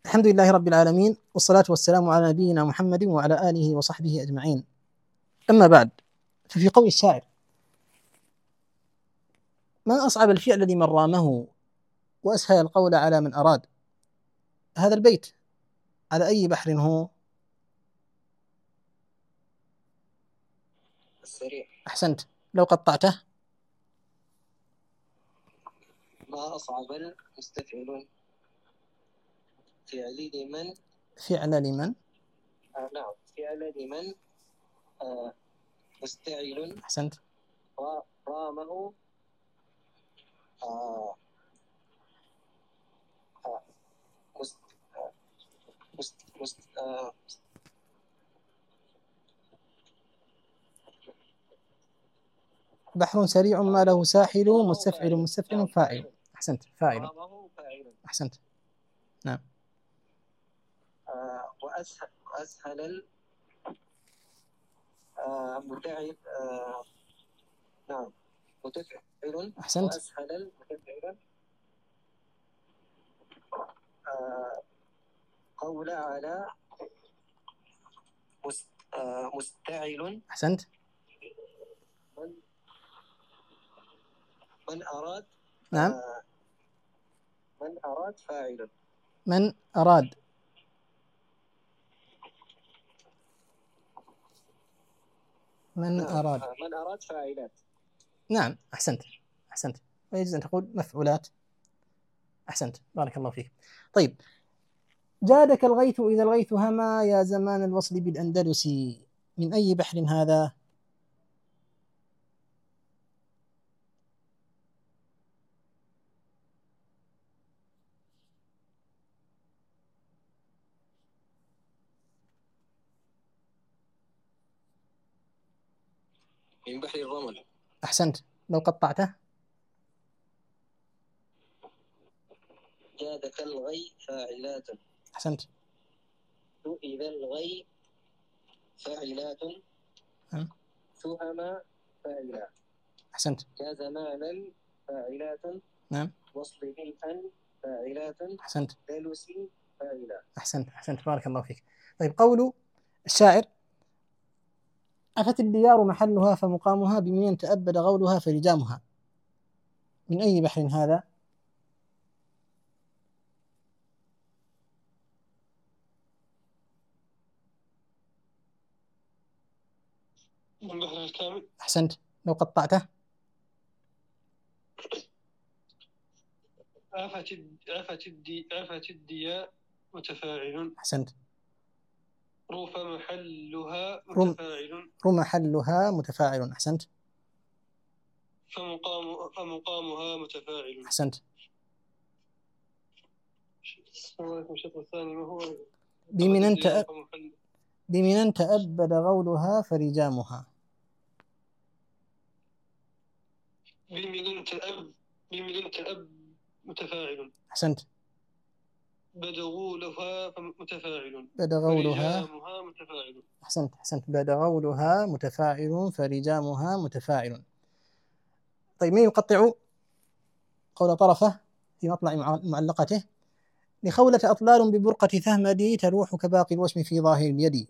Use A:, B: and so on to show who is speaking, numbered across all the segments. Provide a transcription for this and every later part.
A: الحمد لله رب العالمين، والصلاة والسلام على نبينا محمد وعلى آله وصحبه أجمعين. أما بعد، ففي قول الشاعر: ما أصعب الفعل لمن رامه، وأسهل القول على من أراد. هذا البيت على أي بحر هو؟
B: السريع.
A: أحسنت. لو قطعته:
B: ما أصعب المستفعل فعل لمن
A: فعل لمن
B: نعم فعل لمن مستعل
A: أحسنت.
B: رامه مست مست مست
A: بحر سريع ما له ساحل، مستفعل فاعل. أحسنت. فاعل.
B: رامه فاعل.
A: أحسنت. نعم.
B: وأسهل المتعب نعم متفعل.
A: أحسنت.
B: وأسهل المتفعل قول على مستعل.
A: أحسنت.
B: من أراد
A: نعم.
B: من أراد فاعل.
A: من أراد. من أراد.
B: من أراد فاعلات.
A: نعم. أحسنت. أحسنت. ويجوز أن تقول مفعولات. أحسنت، بارك الله فيك. طيب، جادك الغيث إذا الغيث هما، يا زمان الوصل بالأندلس. من أي بحر هذا؟
B: من بحر الرمل.
A: أحسنت. لو قطعته:
B: جادك الغي فاعلات.
A: أحسنت.
B: إذا الغي فاعلات. ثهما فاعلات.
A: أحسنت.
B: يا زمانا فاعلات.
A: نعم.
B: وصل بالأن فاعلات.
A: أحسنت.
B: دلسي فاعلات.
A: أحسنت. أحسنت، بارك الله فيك. طيب، قول الشاعر: عفت الديار محلها فمقامها، بمن تأبد غولها فلجامها. من أي بحر هذا؟
B: من بحر الكامل.
A: أحسنت. لو قطعته:
B: عفت الدياء متفاعل.
A: أحسنت.
B: رف محلها متفاعل.
A: رمحلها متفاعل. أحسنت.
B: فمقامها متفاعل.
A: أحسنت.
B: الشطر الثاني ما هو؟
A: بمن تأبد غولها فرجامها.
B: بمن تأب متفاعل.
A: أحسنت.
B: بدغولها متفاعل.
A: بدغولها
B: متفاعل.
A: أحسنت. أحسنت. بدغولها متفاعل فرجامها متفاعل. طيب، من يقطع قول طرفة في مطلع معلقته: لخولة أطلال ببرقة ثهمدي، تلوح كباقي الوشم في ظاهر اليد.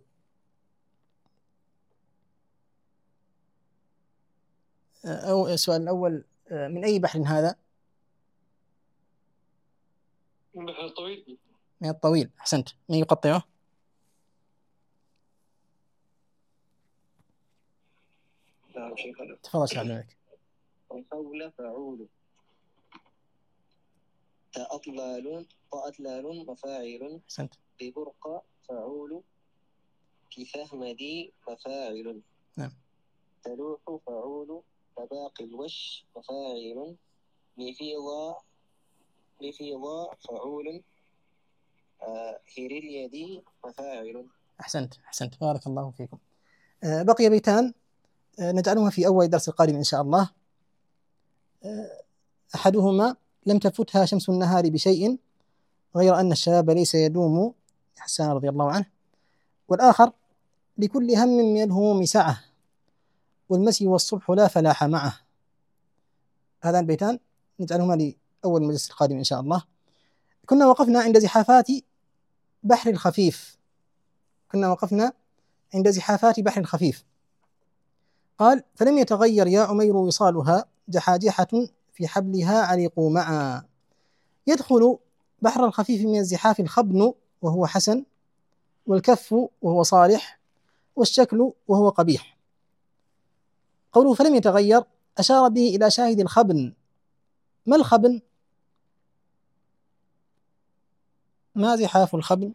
A: أو السؤال الأول: من أي بحر هذا؟
B: من بحر الطويل.
A: من الطويل. أحسنت. من يقطعه؟
B: نعم شيخنا.
A: تفضل شيخ عبد الملك.
B: وخول فعول. وأطلال مفاعل.
A: أحسنت.
B: ببرقة فعول. في فهمدي مفاعل.
A: نعم.
B: تلوح فعول. كباقي الوش مفاعل. لفيضا فعول. هير اليد مفاعل.
A: أحسنت. أحسنت، بارك الله فيكم. بقي بيتان نجعلهما في أول درس القادم إن شاء الله. أحدهما: لم تفتها شمس النهار بشيء، غير أن الشباب ليس يدوم، حسان رضي الله عنه. والآخر: لكل هم من الهموم سعة، والمسي والصبح لا فلاح معه. هذان البيتان نجعلهما لأول مجلس القادم إن شاء الله. كنا وقفنا عند زحافات بحر الخفيف، كنا وقفنا عند زحافات بحر الخفيف. قال فلم يتغير يا عمير وصالها جحاجحة في حبلها علقوا معا. يدخل بحر الخفيف من الزحاف الخبن وهو حسن، والكف وهو صالح، والشكل وهو قبيح. قوله فلم يتغير أشار به إلى شاهد الخبن. ما الخبن؟ ما زحاف الخبن؟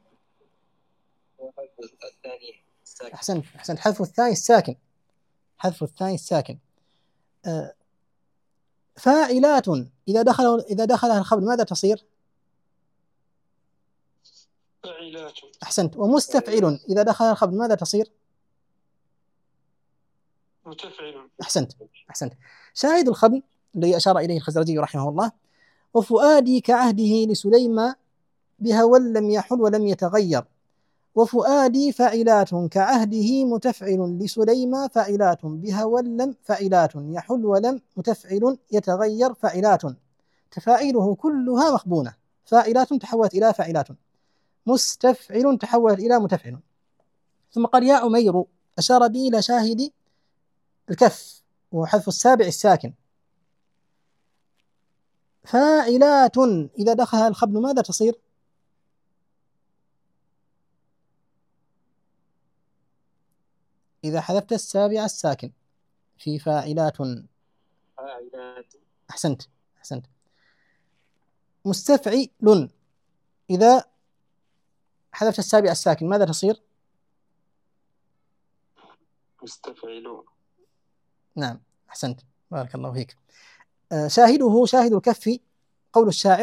B: الثاني الساكن.
A: أحسنت حذف الثاني الساكن، حذف الثاني الساكن. فاعلات إذا دخلها الخبن ماذا تصير؟
B: فاعلات.
A: أحسنت. ومستفعل إذا دخلها الخبن ماذا تصير؟
B: متفعل.
A: أحسنت. شاهد الخبن الذي أشار إليه الخزرجي رحمه الله: وفؤادي كعهده لسليم بهوى لم يحل ولم يتغير. وفؤادي فاعلات كعهده متفعل لسليم فاعلات بهوى لم فاعلات يحل ولم متفعل يتغير فاعلات تفاعيله كلها مخبونة. فاعلات تحولت إلى فاعلات، مستفعل تحولت إلى متفعل. ثم قال يا عمير أشار به إلى شاهد الكف وهو حذف السابع الساكن. فاعلات إذا دخلها الخبن ماذا تصير؟ إذا حذفت السابع الساكن في فاعلات. أحسنت. مستفعل إذا حذفت السابع الساكن ماذا تصير؟
B: مستفعلون.
A: نعم أحسنت، بارك الله فيك. شاهده شاهد الكف قول الشاعر: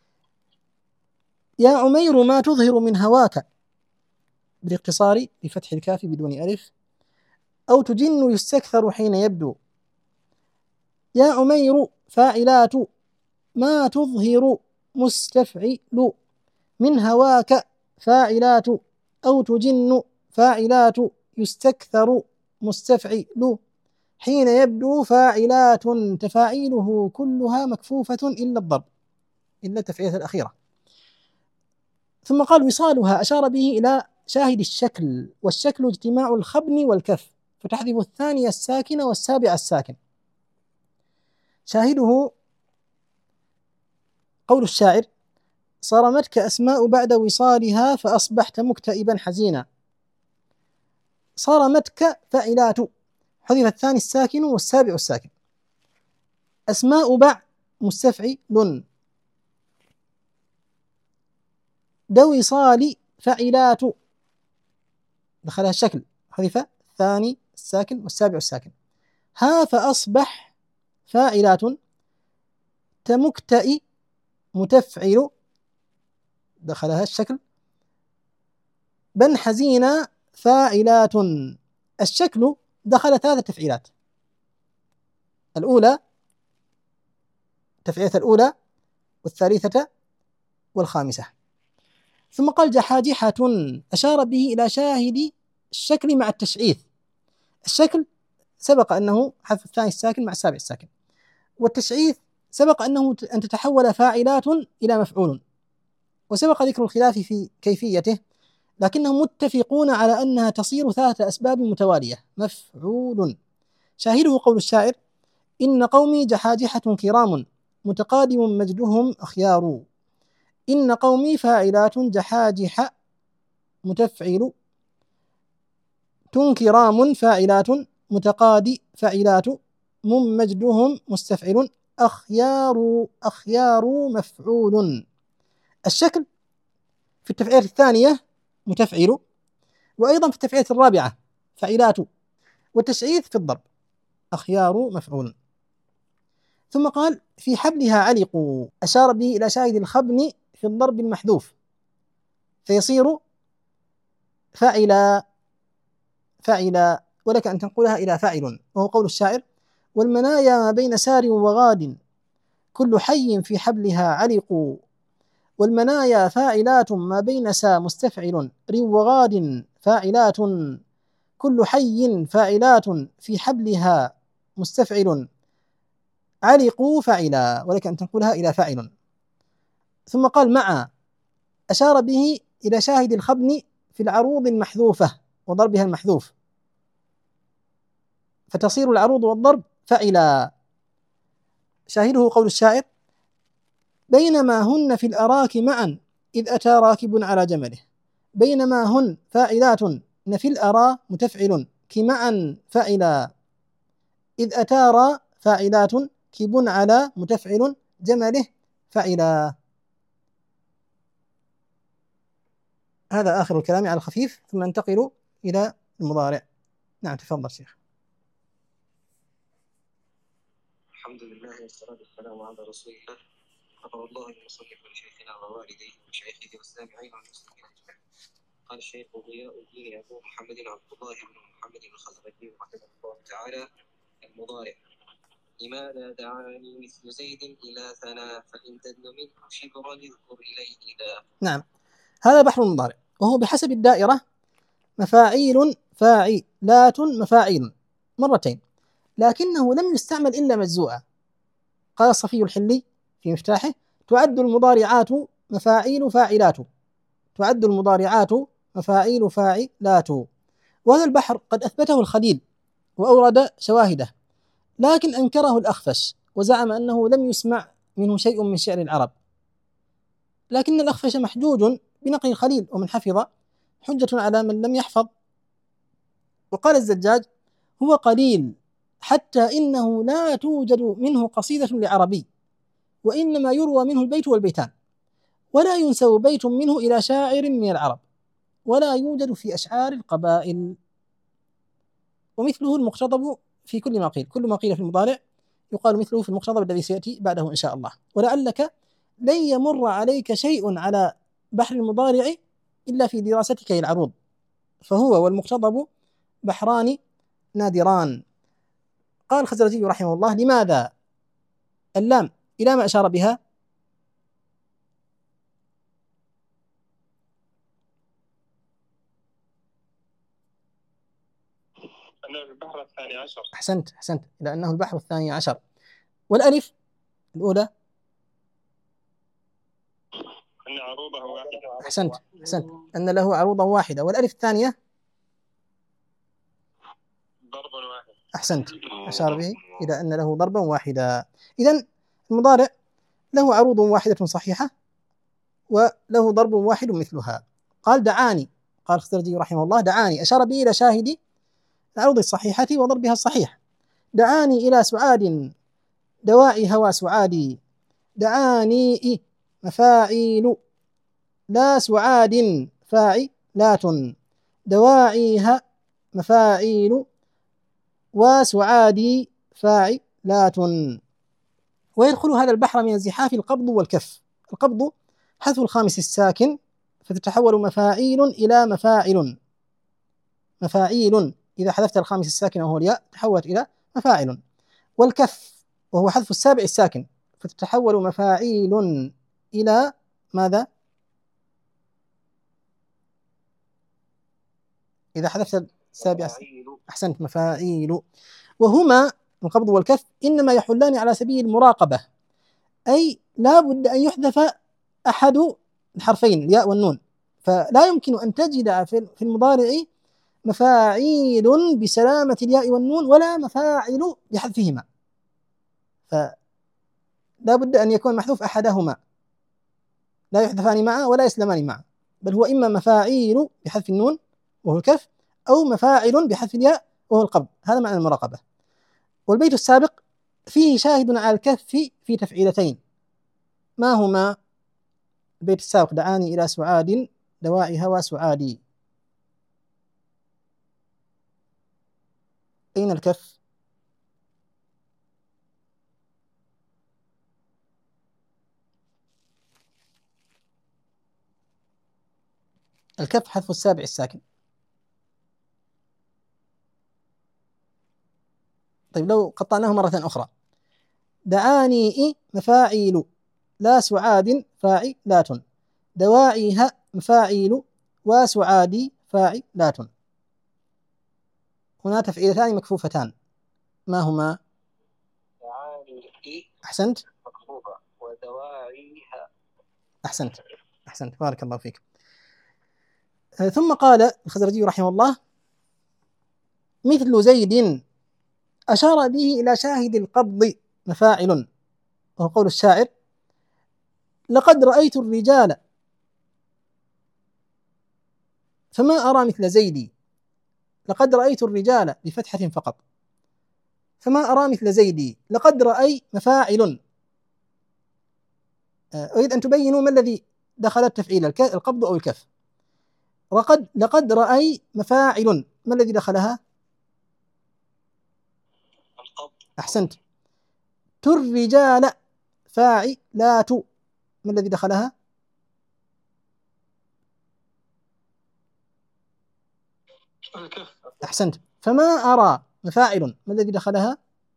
A: يا عمير ما تظهر من هواك، بالاقتصار بفتح الكاف بدون ألف، أو تجن يستكثر حين يبدو. يا عمير فاعلات ما تظهر مستفعل من هواك فاعلات، أو تجن فاعلات يستكثر مستفعل حين يبدو فاعلات تفاعيله كلها مكفوفة إلا الضرب، إلا التفعيلة الأخيرة. ثم قال وصالها أشار به إلى شاهد الشكل، والشكل اجتماع الخبن والكف، فتحذف الثاني الساكن والسابع الساكن. شاهده قول الشاعر: صرمتك أسماء بعد وصالها فأصبحت مكتئبا حزينا. صرمتك فاعلات، حذف الثاني الساكن والسابع الساكن. أسماء باع مستفعل، ذوي صال فاعلات دخلها الشكل، حذف الثاني الساكن والسابع الساكن. ها فأصبح فاعلات، تمكتئ متفعل دخلها الشكل، بن حزينة فاعلات. الشكل دخل ثلاثة تفعيلات، الأولى تفعيلة الأولى والثالثة والخامسة. ثم قال جحاجحة أشار به إلى شاهد الشكل مع التشعيث. الشكل سبق أنه حذف الثاني الساكن مع السابع الساكن، والتشعيث سبق أنه أن تتحول فاعلات إلى مفعول، وسبق ذكر الخلاف في كيفيته، لكنهم متفقون على أنها تصير ثلاثة أسباب متوالية مفعول. شاهده قول الشاعر: إن قومي جحاجحة كرام متقادم مجدهم أخيار. إن قومي فاعلات جحاجح متفعل، كرام فاعلات متقادي فاعلات، مجدهم مستفعل، أخيار مفعول. الشكل في التفعيلة الثانية متفعل، وأيضا في التفعيلة الرابعة فاعلات، والتشعيث في الضرب أخيار مفعول. ثم قال في حبلها علقوا، أشار به إلى شاهد الخبن في الضرب المحذوف، فيصير فاعلا، ولك أن تنقلها إلى فاعل، وهو قول الشاعر: والمنايا ما بين سار وغاد كل حي في حبلها علقوا. والمنايا فاعلات ما بين سا مستفعل وغاد فاعلات، كل حي فاعلات في حبلها مستفعل علقوا فاعلا، ولك أن تنقلها إلى فاعل. ثم قال مع، أشار به إلى شاهد الخبن في العروض المحذوفة وضربها المحذوف، فتصير العروض والضرب فعلا. شاهده قول الشاعر: بينما هن في الأراك معا إذ أتى راكب على جمله. بينما هن فاعلات، نفي الأرى متفعل كمعا فعلا، إذ أتى فاعلات كب على متفعل جمله فعلا. هذا آخر الكلام على الخفيف، ثم ننتقل إلى المضارع. نعم تفضل شيخ.
B: الحمد لله والصلاة والسلام على رسول الله. غفر الله للمصنف ولشيخنا ووالديه ومشايخه والسامعين والمسلمين أجمعين. قال الشيخ ضياء الدين أبو محمد عبد الله بن محمد الخزرجي رحمه الله تعالى: المضارع. لماذا دعاني مثل زيد إلى ثنا فإن تدن منه شبرا يذكر إليه ذا.
A: نعم، هذا بحر المضارع، وهو بحسب الدائرة مفاعيل فاعلات مفاعيل مرتين، لكنه لم يستعمل إلا مجزوعة. قال الصفي الحلي في مفتاحه: تعد المضارعات مفاعيل فاعلات، تعد المضارعات مفاعيل فاعلات. وهذا البحر قد أثبته الخليل وأورد شواهده، لكن أنكره الأخفش وزعم أنه لم يسمع منه شيء من شعر العرب، لكن الأخفش محجوج بنقل الخليل، ومن حفظ حجة على من لم يحفظ. وقال الزجاج: هو قليل حتى إنه لا توجد منه قصيدة لعربي، وإنما يروى منه البيت والبيتان، ولا ينسب بيت منه إلى شاعر من العرب، ولا يوجد في أشعار القبائل. ومثله المقتضب في كل ما قيل، كل ما قيل في المضارع يقال مثله في المقتضب الذي سيأتي بعده إن شاء الله. ولعلك لن يمر عليك شيء على بحر المضارع إلا في دراستك للعروض، فهو والمقتضب بحران نادران. قال الخزرجي رحمه الله: لماذا؟ اللام إلى ما أشار بها؟
B: أنه البحر الثاني عشر.
A: أحسنت إلى أنه البحر الثاني عشر. والألف الأولى؟
B: أن عروضه واحدة.
A: أحسنت أن له عروضا واحدة. والألف الثانية؟
B: ضرب واحد.
A: أحسنت، أشار به إلى أن له ضربا واحدا. إذن المضارع له عروض واحدة صحيحة وله ضرب واحد مثلها. قال: دعاني، قال الخزرجي رحمه الله: دعاني، أشار به إلى شاهد العروض الصحيحة وضربها الصحيح. دعاني إلى سعاد دواعي هوى سعادي. دعاني مفاعيل لا سعاد فاعلات، دواعيها مفاعيل وسعادي فاعلات. ويدخل هذا البحر من الزحاف القبض والكف. القبض حذف الخامس الساكن فتتحول مفاعيل إلى مفاعل، مفاعيل إذا حذفت الخامس الساكن وهو الياء تحولت إلى مفاعل. والكف وهو حذف السابع الساكن فتتحول مفاعيل إلى ماذا؟ إذا حذفت السابع. أحسنت، مفاعيل. وهما القبض والكف إنما يحلان على سبيل المراقبة، أي لا بد أن يحذف أحد الحرفين الياء والنون، فلا يمكن أن تجد في المضارع مفاعيل بسلامة الياء والنون ولا مفاعل بحذفهما، فلا بد أن يكون محذوف أحدهما، لا يحذفان معا ولا يسلمان معا، بل هو إما مفاعيل بحذف النون وهو الكف، أو مفاعل بحذف الياء وهو القبض. هذا معنى المراقبة. والبيت السابق فيه شاهد على الكف في تفعيلتين. ما هما؟ البيت السابق: دعاني إلى سعاد دواعي هوى سعادي. أين الكف؟ الكف حذف السابع الساكن. طيب لو قطعناه مرة أخرى: دعاني مفاعيل لا سعاد فاعلات، دواعيها مفاعيل وسعادي فاعلات. هنا تفعيلتان مكفوفتان، ما هما؟
B: دعاني
A: أحسنت
B: مكفوفة ودواعيها.
A: أحسنت بارك الله فيك. ثم قال الخزرجي رحمه الله: مثل زيد، أشار به إلى شاهد القبض مفاعل، وهو قول الشاعر: لقد رأيت الرجال فما أرى مثل زيدي. لقد رأيت الرجال بفتحة فقط، فما أرى مثل زيدي. لقد رأي مفاعل. أريد أن تبينوا ما الذي دخل التفعيل، القبض أو الكف. لقد رأي مفاعل، ما الذي دخلها؟
B: القبض.
A: أحسنت. الرجال فاعلات، ما الذي دخلها؟
B: الكف.
A: أحسنت. فما أرى مفاعل، ما الذي دخلها؟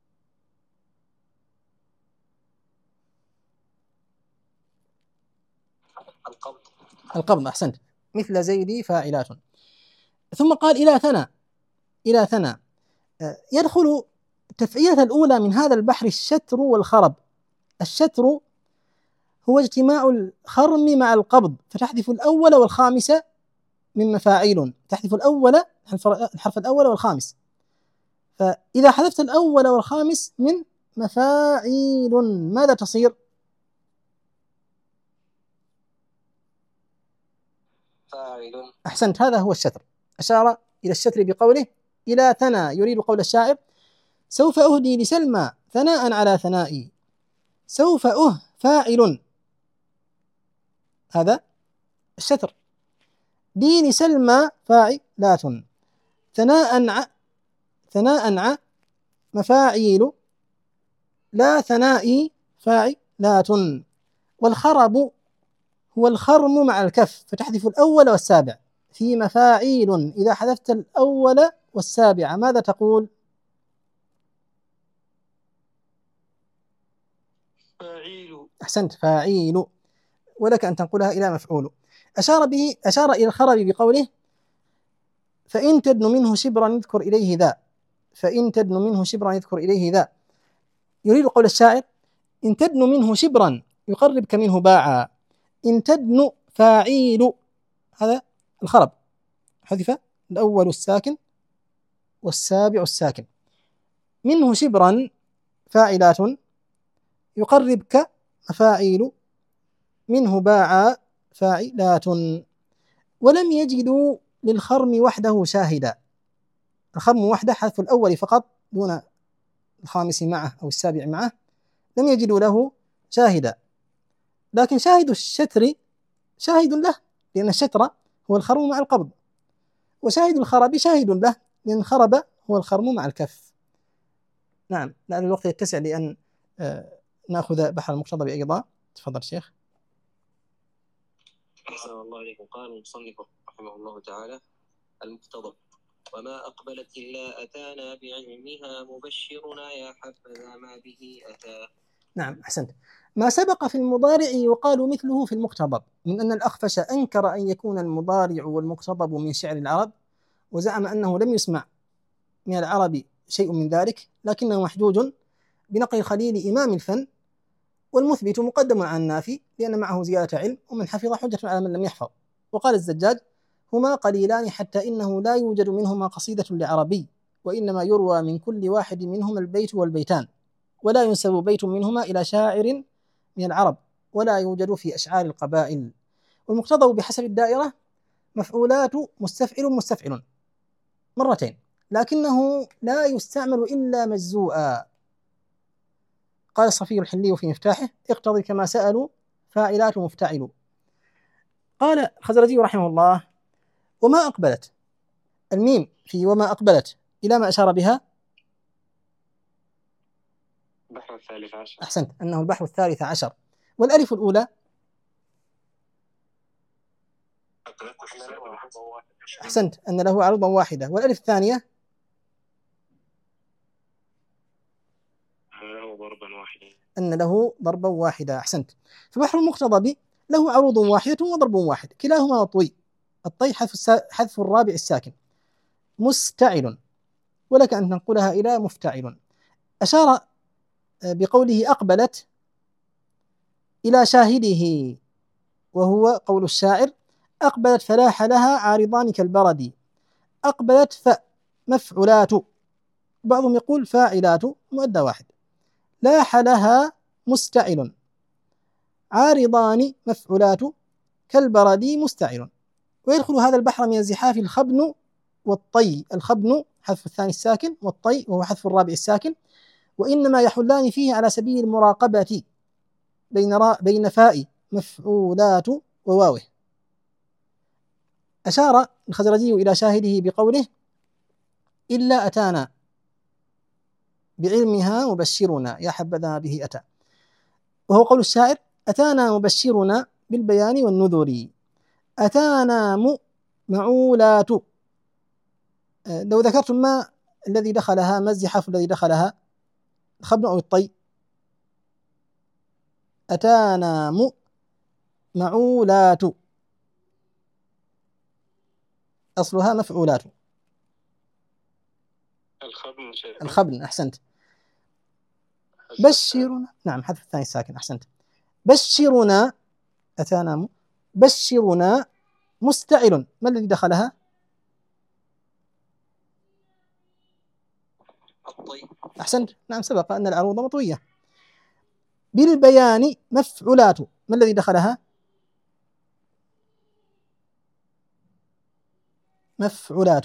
B: القبض.
A: القبض. أحسنت. مثل زيدي فاعلات. ثم قال: إلى ثنى. إلى ثنى يدخل التفعيلة الأولى من هذا البحر الشتر والخرب. الشتر هو اجتماع الخرم مع القبض، فتحذف الأول والخامس من مفاعيل. تحذف الأول، الحرف الأول والخامس. فإذا حذفت الأول والخامس من مفاعيل ماذا تصير؟
B: فاعل.
A: أحسنت. هذا هو الشتر. أشار إلى الشتر بقوله: إلى ثنى، يريد قول الشاعر: سوف أهدي لسلمى ثناء على ثنائي. سوف فاعل، هذا الشتر. دي لسلمى فاعلات. ثناء مفاعيل، لا ثنائي فاعلات. والخرب هو الخرم مع الكف، فتحذف الأول والسابع في مفاعيل. إذا حذفت الأول والسابع ماذا تقول؟
B: فاعيل.
A: أحسنت، فاعيل. ولك أن تنقلها إلى مفعول. أشار إلى الخرب بقوله: فإن تدن منه شبرا يذكر إليه ذا. فإن تدن منه شبرا يذكر إليه ذا. يريد قول الشاعر: إن تدن منه شبرا يقربك منه باعا. إن تدن فاعيل، هذا الخرب، حذف الأول الساكن والسابع الساكن. منه شبرا فاعلات، يقربك مفاعيل، منه باعا فاعلات. ولم يجدوا للخرم وحده شاهدا. الخرم وحده، حذف الأول فقط دون الخامس معه أو السابع معه، لم يجدوا له شاهدا. لكن شاهد الشتر شاهد له، لأن الشتر هو الخرم مع القبض. وشاهد الخرب شاهد له، لأن الخرب هو الخرم مع الكف. نعم، لأن الوقت يتسع لأن نأخذ بحر المقتضب أيضا. تفضل شيخ.
B: أحسن الله عليكم. قال المصنف رحمه الله تعالى: المقتضب: وما أقبلت إلا أتانا بعلمها مبشرنا يا حبذا ما به أتى.
A: نعم، أحسنت. ما سبق في المضارع يقال مثله في المقتضب، من أن الأخفش أنكر أن يكون المضارع والمقتضب من شعر العرب، وزعم أنه لم يسمع من العرب شيء من ذلك، لكنه محجوج بنقل الخليل إمام الفن، والمثبت مقدم على النافي لأن معه زيادة علم، ومن حفظ حجة على من لم يحفظ. وقال الزجاج: هما قليلان حتى إنه لا يوجد منهما قصيدة لعربي، وإنما يروى من كل واحد منهما البيت والبيتان، ولا ينسب بيت منهما إلى شاعر من العرب، ولا يوجد في أشعار القبائل. والمقتضب بحسب الدائرة مفعولات مستفعل مرتين، لكنه لا يستعمل إلا مجزوءا. قال الصفي الحلي في مفتاحه: اقتضي كما سألوا فاعلات مفتعل. قال الخزرجي رحمه الله: وما أقبلت، الميم في وما أقبلت إلى ما أشار بها؟
B: البحر الثالث عشر.
A: أحسنت، أنه البحر الثالث عشر. والألف الأولى؟ أحسنت، أن له عروضا واحدة. والألف الثانية؟
B: له ضربا واحدا.
A: أن له ضربا واحدا. أحسنت. فبحر المقتضب له عروض واحدة وضرب واحد، كلاهما طوي. الطي حذف الرابع الساكن. مستعل، ولك أن تنقلها إلى مفتعل. أشار بقوله أقبلت إلى شاهده، وهو قول الشاعر: أقبلت فلاح لها عارضان كالبرد. أقبلت مفعولات، بعضهم يقول فاعلات، مؤدى واحد. لاح لها مستعل، عارضان مفعولات كالبرد مستعل. ويدخل هذا البحر من الزحاف الخبن والطي. الخبن حذف الثاني الساكن، والطي وهو حذف الرابع الساكن، وإنما يحلان فيه على سبيل المراقبة بين فاء مفعولات وواوه. أشار الخزرجي إلى شاهده بقوله: إلا أتانا بعلمها مبشرنا يا حبذا به أتى، وهو قول الشاعر: أتانا مبشرنا بالبيان والنذر. أتانا معولات. لو ذكرتم ما الذي دخلها، ما الزحاف الذي دخلها، الخبن أو الطي؟ أتانا معولات، أصلها مفعولات. الخبن أحسنت. بشرنا، نعم حذف الثاني الساكن، أحسنت. بشرنا، أتانا بشرنا مستعل، ما الذي دخلها؟
B: الطي.
A: أحسنت، نعم سبق أن العروض مطوية. بالبيان مفعولات، ما الذي دخلها؟ مفعولات.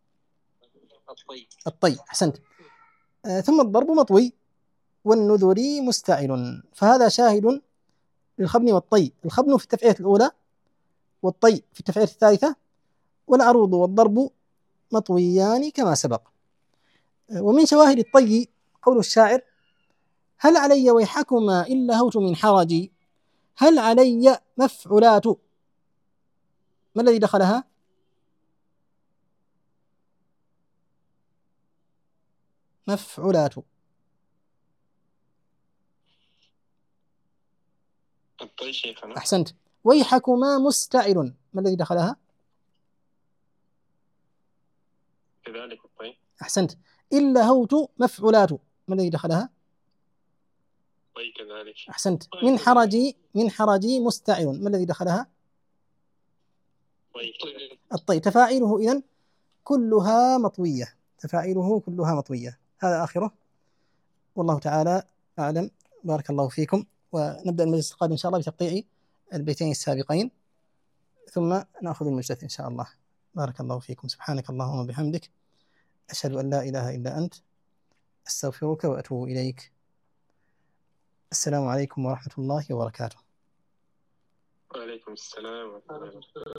A: الطي أحسنت. ثم الضرب مطوي والنذر مستعل، فهذا شاهد للخبن والطي. الخبن في التفعيلة الأولى، والطي في التفعيلة الثالثة، والعروض والضرب مطويان كما سبق. ومن شواهد الطي قول الشاعر: هل علي ويحكما إن لهوت من حرجي. هل علي مفعولات، ما الذي دخلها؟ مفعولات.
B: الطي شيخنا.
A: أحسنت. ويحكما مستعل، ما الذي دخلها؟
B: كذلك الطي.
A: أحسنت. إن لهوت مفعولات، ما الذي دخلها؟
B: الطي كذلك.
A: أحسنت. من حرجي مستعل، ما الذي دخلها؟ الطي. تفاعله إذن كلها مطوية، تفاعله كلها مطوية. هذا آخره، والله تعالى أعلم. بارك الله فيكم، ونبدأ المجلس القادم إن شاء الله بتقطيع البيتين السابقين، ثم نأخذ المجلس إن شاء الله. بارك الله فيكم. سبحانك اللهم وبحمدك، أشهد أن لا إله إلا أنت، أستغفرك وأتوب إليك. السلام عليكم ورحمة الله وبركاته.
B: وعليكم السلام ورحمة الله وبركاته.